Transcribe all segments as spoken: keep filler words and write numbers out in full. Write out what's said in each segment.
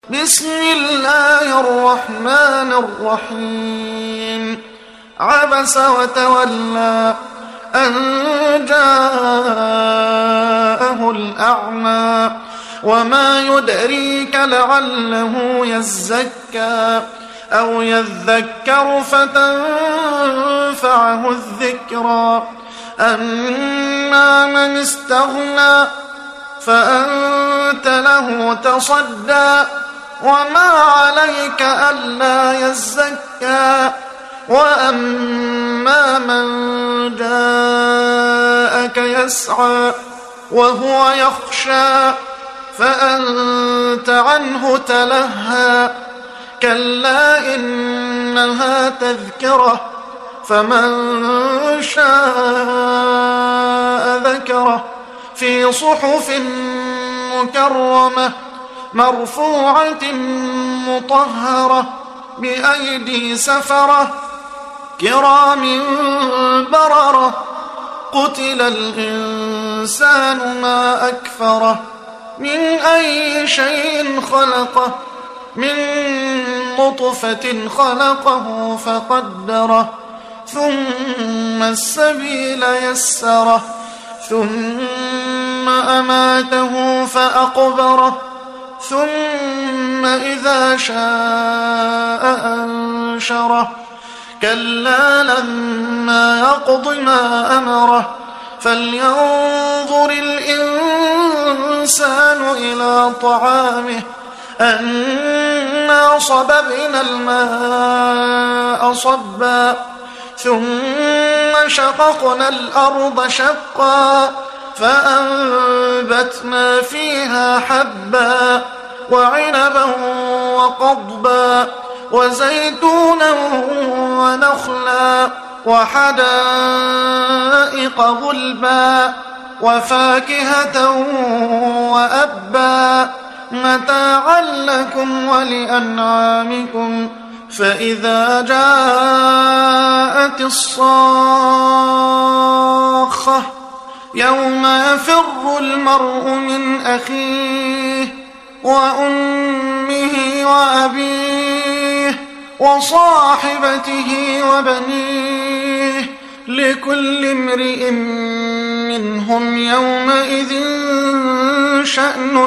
بسم الله الرحمن الرحيم عبس وتولى أن جاءه الأعمى وما يدريك لعله يزكى أو يذكر فتنفعه الذكرى أما من استغنى فأنت له تصدى وما عليك ألا يزكى وأما من جاءك يسعى وهو يخشى فأنت عنه تلهى كلا إنها تذكرة فمن شاء ذكره في صحف مكرمة مرفوعة مطهرة بأيدي سفرة كرام بررة قتل الإنسان ما أكفره من أي شيء خلقه من نطفة خلقه فقدره ثم السبيل يسره ثم أماته فأقبره ثم إذا شاء أنشره كلا لما يقض ما أمره فلينظر الإنسان إلى طعامه أنا صببنا الماء صبا ثم شققنا الأرض شقا فأنبتنا فيها حبا وعنبا وقضبا وزيتونا ونخلا وحدائق غلبا وفاكهة وأبا متاعا لكم ولأنعامكم فإذا جاءت الصاخة يوم يفر المرء من أخيه وأمه وأبيه وصاحبته وبنيه لكل امرئ منهم يومئذ شأن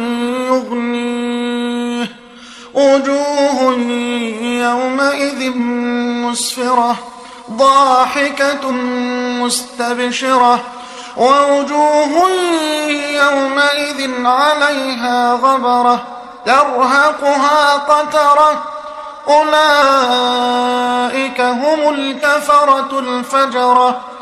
يغنيه وجوه يومئذ مسفرة ضاحكة مستبشرة ووجوه يومئذ عليها غبرة ترهقها قترة أولئك هم الكفرة الفجرة